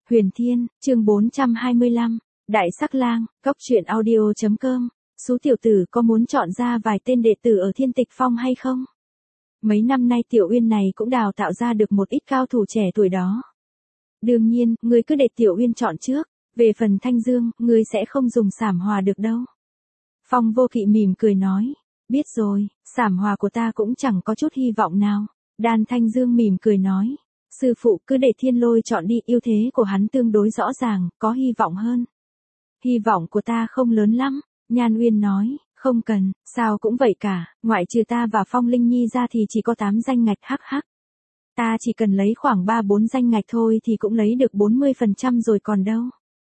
Huyền Thiên, chương 425, Đại Sắc Lang, Cóc truyện audio.com. Sú tiểu tử có muốn chọn ra vài tên đệ tử ở Thiên Tịch Phong hay không? Mấy năm nay Tiểu Uyên này cũng đào tạo ra được một ít cao thủ trẻ tuổi đó. Đương nhiên, ngươi cứ để Tiểu Uyên chọn trước, về phần Thanh Dương, ngươi sẽ không dùng Sảm Hòa được đâu. Phong Vô Kỵ mỉm cười nói, biết rồi, Sảm Hòa của ta cũng chẳng có chút hy vọng nào. Đan Thanh Dương mỉm cười nói, sư phụ cứ để Thiên Lôi chọn đi, ưu thế của hắn tương đối rõ ràng, có hy vọng hơn. Hy vọng của ta không lớn lắm, Nhan Uyên nói, không cần, sao cũng vậy cả, ngoại trừ ta và Phong Linh Nhi ra thì chỉ có 8 danh ngạch hắc hắc. Ta chỉ cần lấy khoảng 3-4 danh ngạch thôi thì cũng lấy được 40% rồi còn đâu.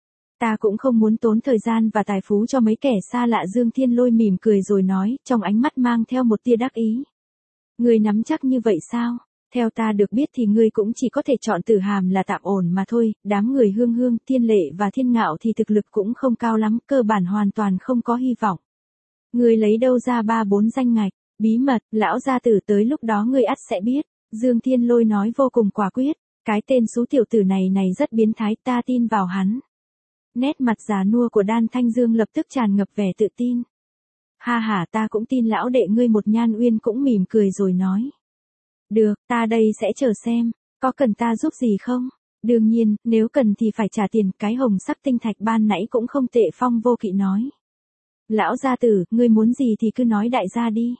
Ta cũng không muốn tốn thời gian và tài phú cho mấy kẻ xa lạ. Dương Thiên Lôi mỉm cười rồi nói, trong ánh mắt mang theo một tia đắc ý. Ngươi nắm chắc như vậy sao? Theo ta được biết thì ngươi cũng chỉ có thể chọn Tử Hàm là tạm ổn mà thôi, đám người Hương Hương, Thiên Lệ và Thiên Ngạo thì thực lực cũng không cao lắm, cơ bản hoàn toàn không có hy vọng. Ngươi lấy đâu ra 3-4 danh ngạch, bí mật, lão gia tử tới lúc đó ngươi ắt sẽ biết. Dương Thiên Lôi nói vô cùng quả quyết, cái tên Sú tiểu tử này rất biến thái, ta tin vào hắn. Nét mặt già nua của Đan Thanh Dương lập tức tràn ngập vẻ tự tin. Ha ha, ta cũng tin lão đệ ngươi. Một Nhan Uyên cũng mỉm cười rồi nói. Được, ta đây sẽ chờ xem, có cần ta giúp gì không? Đương nhiên, nếu cần thì phải trả tiền, cái hồng sắc tinh thạch ban nãy cũng không tệ. Phong Vô Kỵ nói. Lão gia tử, ngươi muốn gì thì cứ nói đại gia đi.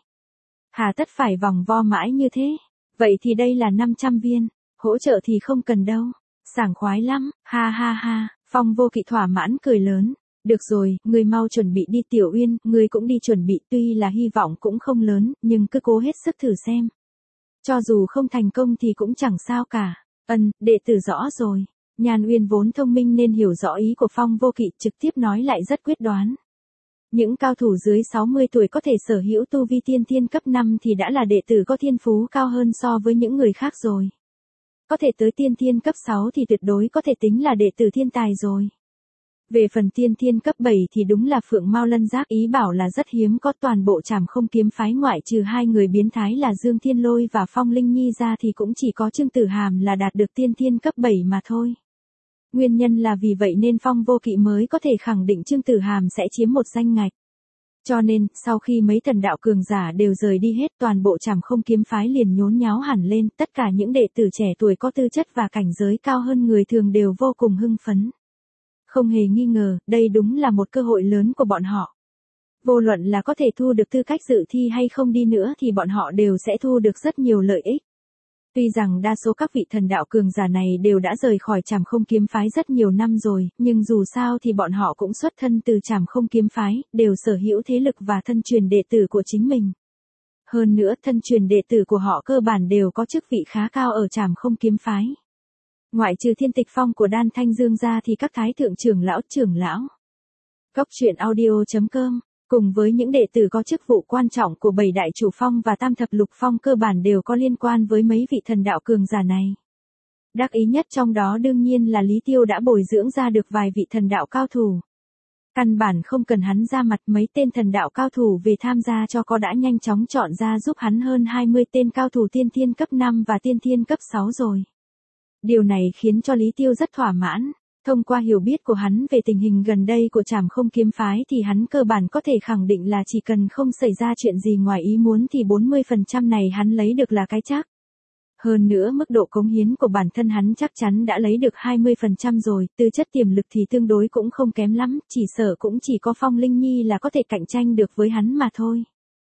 Hà tất phải vòng vo mãi như thế? Vậy thì đây là 500 viên, hỗ trợ thì không cần đâu. Sảng khoái lắm, ha ha ha. Phong Vô Kỵ thỏa mãn cười lớn. Được rồi, ngươi mau chuẩn bị đi. Tiểu Uyên, ngươi cũng đi chuẩn bị, tuy là hy vọng cũng không lớn, nhưng cứ cố hết sức thử xem. Cho dù không thành công thì cũng chẳng sao cả. Đệ tử rõ rồi. Nhan Uyên vốn thông minh nên hiểu rõ ý của Phong Vô Kỵ, trực tiếp nói lại rất quyết đoán. Những cao thủ dưới 60 tuổi có thể sở hữu tu vi tiên thiên cấp 5 thì đã là đệ tử có thiên phú cao hơn so với những người khác rồi. Có thể tới tiên thiên cấp 6 thì tuyệt đối có thể tính là đệ tử thiên tài rồi. Về phần tiên thiên cấp 7 thì đúng là Phượng Mao Lân Giác ý bảo là rất hiếm có. Toàn bộ Trảm Không kiếm phái ngoại trừ hai người biến thái là Dương Thiên Lôi và Phong Linh Nhi ra thì cũng chỉ có Trương Tử Hàm là đạt được tiên thiên cấp 7 mà thôi. Nguyên nhân là vì vậy nên Phong Vô Kỵ mới có thể khẳng định Trương Tử Hàm sẽ chiếm một danh ngạch. Cho nên, sau khi mấy thần đạo cường giả đều rời đi hết, toàn bộ Trảm Không kiếm phái liền nhốn nháo hẳn lên, tất cả những đệ tử trẻ tuổi có tư chất và cảnh giới cao hơn người thường đều vô cùng hưng phấn. Không hề nghi ngờ, đây đúng là một cơ hội lớn của bọn họ. Vô luận là có thể thu được tư cách dự thi hay không đi nữa thì bọn họ đều sẽ thu được rất nhiều lợi ích. Tuy rằng đa số các vị thần đạo cường giả này đều đã rời khỏi Trảm Không kiếm phái rất nhiều năm rồi, nhưng dù sao thì bọn họ cũng xuất thân từ Trảm Không kiếm phái, đều sở hữu thế lực và thân truyền đệ tử của chính mình. Hơn nữa, thân truyền đệ tử của họ cơ bản đều có chức vị khá cao ở Trảm Không kiếm phái. Ngoại trừ Thiên Tịch Phong của Đan Thanh Dương ra thì các thái thượng trưởng lão, Cóc truyện audio.com, cùng với những đệ tử có chức vụ quan trọng của 7 đại chủ phong và Tam thập lục phong cơ bản đều có liên quan với mấy vị thần đạo cường giả này. Đắc ý nhất trong đó đương nhiên là Lý Tiêu đã bồi dưỡng ra được vài vị thần đạo cao thủ. Căn bản không cần hắn ra mặt, mấy tên thần đạo cao thủ về tham gia cho có đã nhanh chóng chọn ra giúp hắn hơn 20 tên cao thủ tiên thiên cấp 5 và tiên thiên cấp 6 rồi. Điều này khiến cho Lý Tiêu rất thỏa mãn. Thông qua hiểu biết của hắn về tình hình gần đây của Trảm Không kiếm phái thì hắn cơ bản có thể khẳng định là chỉ cần không xảy ra chuyện gì ngoài ý muốn thì 40% này hắn lấy được là cái chắc. Hơn nữa mức độ cống hiến của bản thân hắn chắc chắn đã lấy được 20% rồi, tư chất tiềm lực thì tương đối cũng không kém lắm, chỉ sợ cũng chỉ có Phong Linh Nhi là có thể cạnh tranh được với hắn mà thôi.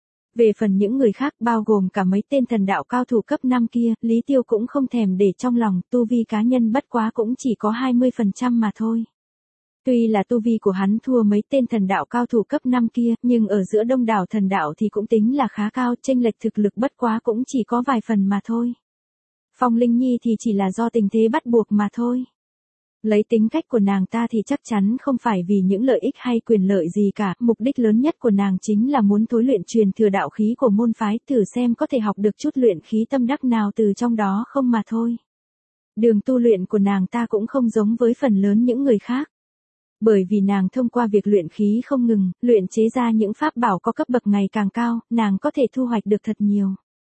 Về phần những người khác bao gồm cả mấy tên thần đạo cao thủ cấp 5 kia, Lý Tiêu cũng không thèm để trong lòng, tu vi cá nhân bất quá cũng chỉ có 20% mà thôi. Tuy là tu vi của hắn thua mấy tên thần đạo cao thủ cấp 5 kia, nhưng ở giữa đông đảo thần đạo thì cũng tính là khá cao, chênh lệch thực lực bất quá cũng chỉ có vài phần mà thôi. Phong Linh Nhi thì chỉ là do tình thế bắt buộc mà thôi. Lấy tính cách của nàng ta thì chắc chắn không phải vì những lợi ích hay quyền lợi gì cả, mục đích lớn nhất của nàng chính là muốn thối luyện truyền thừa đạo khí của môn phái, thử xem có thể học được chút luyện khí tâm đắc nào từ trong đó không mà thôi. Đường tu luyện của nàng ta cũng không giống với phần lớn những người khác. Bởi vì nàng thông qua việc luyện khí không ngừng, luyện chế ra những pháp bảo có cấp bậc ngày càng cao, nàng có thể thu hoạch được thật nhiều.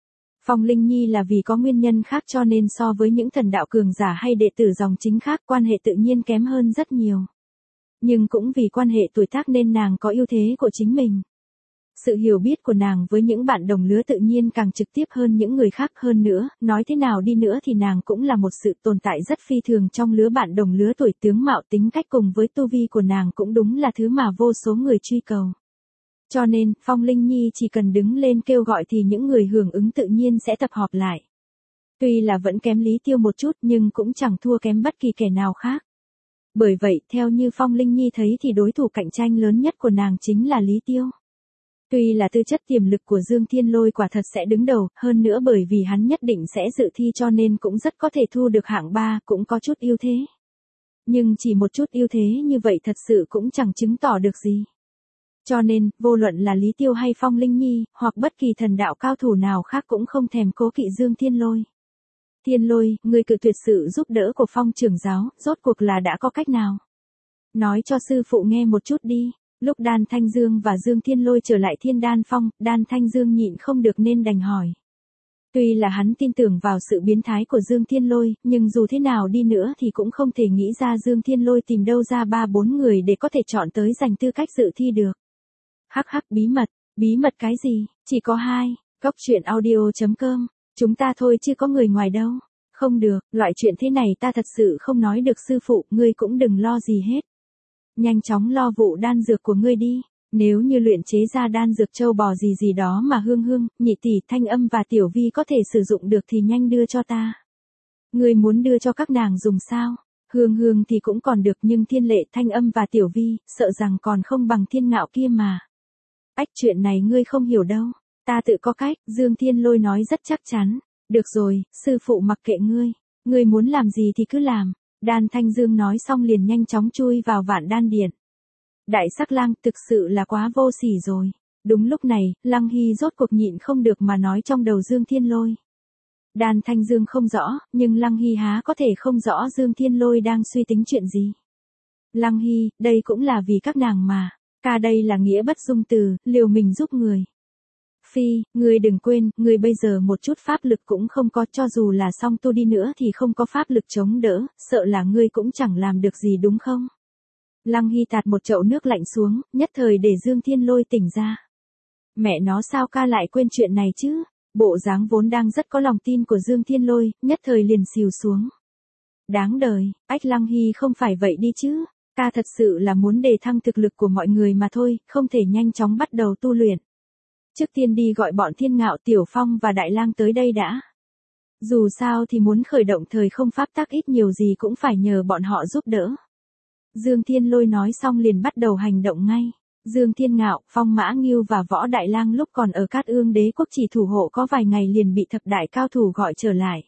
Phong Linh Nhi là vì có nguyên nhân khác cho nên so với những thần đạo cường giả hay đệ tử dòng chính khác quan hệ tự nhiên kém hơn rất nhiều. Nhưng cũng vì quan hệ tuổi tác nên nàng có ưu thế của chính mình. Sự hiểu biết của nàng với những bạn đồng lứa tự nhiên càng trực tiếp hơn những người khác hơn nữa, nói thế nào đi nữa thì nàng cũng là một sự tồn tại rất phi thường trong lứa bạn đồng lứa tuổi tướng mạo tính cách cùng với tu vi của nàng cũng đúng là thứ mà vô số người truy cầu. Cho nên, Phong Linh Nhi chỉ cần đứng lên kêu gọi thì những người hưởng ứng tự nhiên sẽ tập hợp lại. Tuy là vẫn kém Lý Tiêu một chút nhưng cũng chẳng thua kém bất kỳ kẻ nào khác. Bởi vậy, theo như Phong Linh Nhi thấy thì đối thủ cạnh tranh lớn nhất của nàng chính là Lý Tiêu. Tuy là tư chất tiềm lực của Dương Thiên Lôi quả thật sẽ đứng đầu, hơn nữa bởi vì hắn nhất định sẽ dự thi cho nên cũng rất có thể thu được hạng 3, cũng có chút ưu thế. Nhưng chỉ một chút ưu thế như vậy thật sự cũng chẳng chứng tỏ được gì. Cho nên, vô luận là Lý Tiêu hay Phong Linh Nhi, hoặc bất kỳ thần đạo cao thủ nào khác cũng không thèm cố kỵ Dương Thiên Lôi. Thiên Lôi, người cự tuyệt sự giúp đỡ của Phong trưởng giáo, rốt cuộc là đã có cách nào? Nói cho sư phụ nghe một chút đi. Lúc Đan Thanh Dương và Dương Thiên Lôi trở lại Thiên Đan Phong, Đan Thanh Dương nhịn không được nên đành hỏi. Tuy là hắn tin tưởng vào sự biến thái của Dương Thiên Lôi, nhưng dù thế nào đi nữa thì cũng không thể nghĩ ra Dương Thiên Lôi tìm đâu ra 3-4 người để có thể chọn tới giành tư cách dự thi được. Hắc hắc, bí mật cái gì, chỉ có 2, coctruyện.audio.com, chúng ta thôi chứ có người ngoài đâu. Không được, loại chuyện thế này ta thật sự không nói được sư phụ, ngươi cũng đừng lo gì hết. Nhanh chóng lo vụ đan dược của ngươi đi, nếu như luyện chế ra đan dược châu bò gì đó mà Hương Hương, Nhị tỷ, Thanh Âm và Tiểu Vi có thể sử dụng được thì nhanh đưa cho ta. Ngươi muốn đưa cho các nàng dùng sao? Hương Hương thì cũng còn được nhưng Thiên Lệ, Thanh Âm và Tiểu Vi, sợ rằng còn không bằng Thiên Ngạo kia mà. Ách, chuyện này ngươi không hiểu đâu, ta tự có cách, Dương Thiên Lôi nói rất chắc chắn. Được rồi, sư phụ mặc kệ ngươi muốn làm gì thì cứ làm. Đan Thanh Dương nói xong liền nhanh chóng chui vào Vạn Đan Điện. Đại Sắc Lang thực sự là quá vô sỉ rồi. Đúng lúc này, Lăng Hy rốt cuộc nhịn không được mà nói trong đầu Dương Thiên Lôi. Đan Thanh Dương không rõ, nhưng Lăng Hy há có thể không rõ Dương Thiên Lôi đang suy tính chuyện gì. Lăng Hy, đây cũng là vì các nàng mà. Ca đây là nghĩa bất dung từ, liều mình giúp người. Phi, ngươi đừng quên, ngươi bây giờ một chút pháp lực cũng không có, cho dù là song tu đi nữa thì không có pháp lực chống đỡ, sợ là ngươi cũng chẳng làm được gì đúng không? Lăng Hy tạt một chậu nước lạnh xuống, nhất thời để Dương Thiên Lôi tỉnh ra. Mẹ nó sao ca lại quên chuyện này chứ? Bộ dáng vốn đang rất có lòng tin của Dương Thiên Lôi, nhất thời liền xìu xuống. Đáng đời, ách Lăng Hy không phải vậy đi chứ, ca thật sự là muốn đề thăng thực lực của mọi người mà thôi, không thể nhanh chóng bắt đầu tu luyện. Trước tiên đi gọi bọn Thiên Ngạo, Tiểu Phong và Đại Lang tới đây đã. Dù sao thì muốn khởi động thời không pháp tắc ít nhiều gì cũng phải nhờ bọn họ giúp đỡ. Dương Thiên Lôi nói xong liền bắt đầu hành động ngay. Dương Thiên Ngạo, Phong Mã Ngưu và Võ Đại Lang lúc còn ở Cát Ương Đế quốc chỉ thủ hộ có vài ngày liền bị thập đại cao thủ gọi trở lại.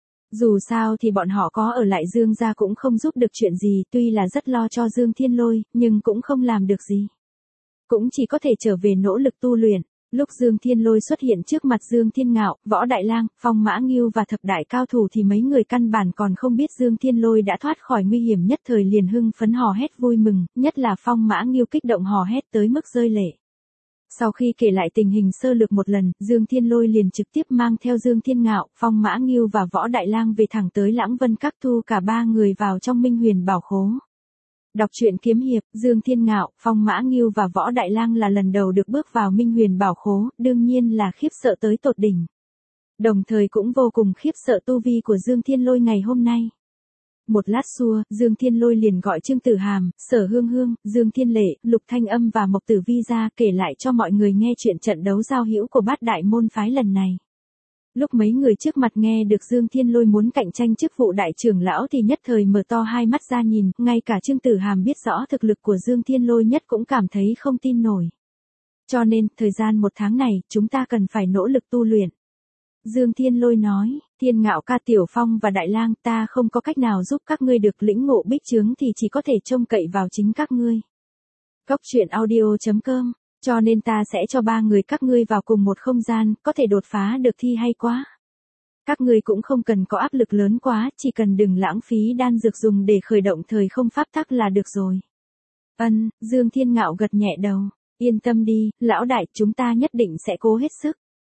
Dù sao thì bọn họ có ở lại Dương gia cũng không giúp được chuyện gì, tuy là rất lo cho Dương Thiên Lôi, nhưng cũng không làm được gì. Cũng chỉ có thể trở về nỗ lực tu luyện. Lúc Dương Thiên Lôi xuất hiện trước mặt Dương Thiên Ngạo, Võ Đại Lang, Phong Mã Ngưu và thập đại cao thủ thì mấy người căn bản còn không biết Dương Thiên Lôi đã thoát khỏi nguy hiểm, nhất thời liền hưng phấn hò hét vui mừng, nhất là Phong Mã Ngưu kích động hò hét tới mức rơi lệ. Sau khi kể lại tình hình sơ lược một lần, Dương Thiên Lôi liền trực tiếp mang theo Dương Thiên Ngạo, Phong Mã Ngưu và Võ Đại Lang về thẳng tới Lãng Vân Các thu cả 3 người vào trong Minh Huyền Bảo Khố. Đọc truyện kiếm hiệp, Dương Thiên Ngạo, Phong Mã Ngưu và Võ Đại Lang là lần đầu được bước vào Minh Huyền Bảo Khố, đương nhiên là khiếp sợ tới tột đỉnh. Đồng thời cũng vô cùng khiếp sợ tu vi của Dương Thiên Lôi ngày hôm nay. Một lát xua, Dương Thiên Lôi liền gọi Trương Tử Hàm, Sở Hương Hương, Dương Thiên Lệ, Lục Thanh Âm và Mộc Tử Vi ra kể lại cho mọi người nghe chuyện trận đấu giao hữu của bát đại môn phái lần này. Lúc mấy người trước mặt nghe được Dương Thiên Lôi muốn cạnh tranh chức vụ đại trưởng lão thì nhất thời mở to hai mắt ra nhìn, ngay cả Trương Tử Hàm biết rõ thực lực của Dương Thiên Lôi nhất cũng cảm thấy không tin nổi. Cho nên, thời gian 1 tháng này, chúng ta cần phải nỗ lực tu luyện. Dương Thiên Lôi nói, Thiên Ngạo ca, Tiểu Phong và Đại Lang, ta không có cách nào giúp các ngươi được lĩnh ngộ bích chướng thì chỉ có thể trông cậy vào chính các ngươi. Coctruyện.audio.com, cho nên ta sẽ cho 3 người các ngươi vào cùng một không gian, có thể đột phá được thì hay quá. Các ngươi cũng không cần có áp lực lớn quá, chỉ cần đừng lãng phí đan dược dùng để khởi động thời không pháp tắc là được rồi. Dương Thiên Ngạo gật nhẹ đầu, yên tâm đi, lão đại, chúng ta nhất định sẽ cố hết sức.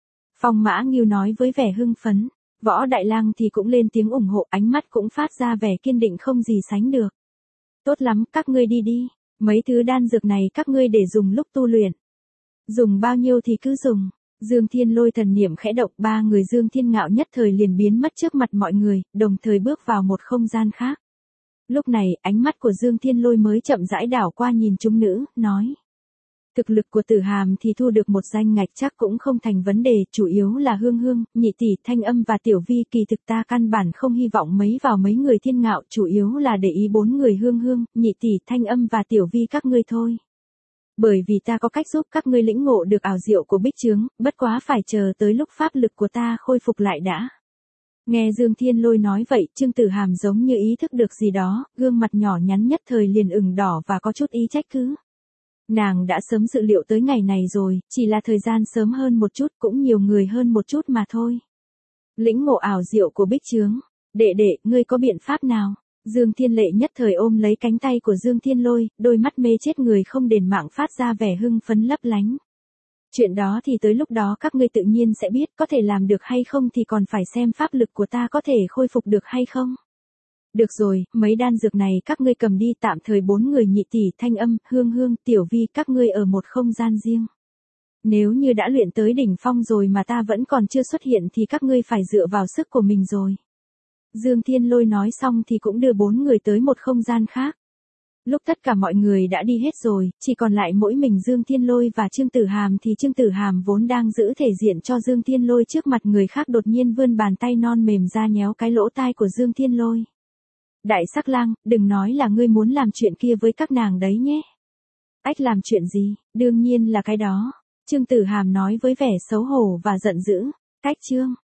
Phong Mã Ngưu nói với vẻ hưng phấn. Võ Đại Lang thì cũng lên tiếng ủng hộ, ánh mắt cũng phát ra vẻ kiên định không gì sánh được. Tốt lắm, các ngươi đi đi. Mấy thứ đan dược này các ngươi để dùng lúc tu luyện. Dùng bao nhiêu thì cứ dùng. Dương Thiên Lôi thần niệm khẽ động, ba người Dương Thiên Ngạo nhất thời liền biến mất trước mặt mọi người, đồng thời bước vào một không gian khác. Lúc này, ánh mắt của Dương Thiên Lôi mới chậm rãi đảo qua nhìn chúng nữ, nói. Thực lực của Tử Hàm thì thu được một danh ngạch chắc cũng không thành vấn đề, chủ yếu là Hương Hương, Nhị tỷ, Thanh Âm và Tiểu Vi, kỳ thực ta căn bản không hy vọng vào mấy người Thiên Ngạo, chủ yếu là để ý 4 người Hương Hương, Nhị tỷ, Thanh Âm và Tiểu Vi các ngươi thôi. Bởi vì ta có cách giúp các ngươi lĩnh ngộ được ảo diệu của bích chướng, bất quá phải chờ tới lúc pháp lực của ta khôi phục lại đã. Nghe Dương Thiên Lôi nói vậy, Trương Tử Hàm giống như ý thức được gì đó, gương mặt nhỏ nhắn nhất thời liền ửng đỏ và có chút ý trách cứ. Nàng đã sớm dự liệu tới ngày này rồi, chỉ là thời gian sớm hơn một chút, cũng nhiều người hơn một chút mà thôi. Lĩnh ngộ ảo diệu của bích chướng. Đệ đệ, ngươi có biện pháp nào? Dương Thiên Lệ nhất thời ôm lấy cánh tay của Dương Thiên Lôi, đôi mắt mê chết người không đền mạng phát ra vẻ hưng phấn lấp lánh. Chuyện đó thì tới lúc đó các ngươi tự nhiên sẽ biết, có thể làm được hay không thì còn phải xem pháp lực của ta có thể khôi phục được hay không. Được rồi, mấy đan dược này các ngươi cầm đi, tạm thời 4 người Nhị tỷ, Thanh Âm, Hương Hương, Tiểu Vi các ngươi ở một không gian riêng. Nếu như đã luyện tới đỉnh phong rồi mà ta vẫn còn chưa xuất hiện thì các ngươi phải dựa vào sức của mình rồi. Dương Thiên Lôi nói xong thì cũng đưa 4 người tới một không gian khác. Lúc tất cả mọi người đã đi hết rồi, chỉ còn lại mỗi mình Dương Thiên Lôi và Trương Tử Hàm thì Trương Tử Hàm vốn đang giữ thể diện cho Dương Thiên Lôi trước mặt người khác đột nhiên vươn bàn tay non mềm ra nhéo cái lỗ tai của Dương Thiên Lôi. Đại Sắc Lang, đừng nói là ngươi muốn làm chuyện kia với các nàng đấy nhé. Ách, làm chuyện gì? Đương nhiên là cái đó. Trương Tử Hàm nói với vẻ xấu hổ và giận dữ. Cách Trương.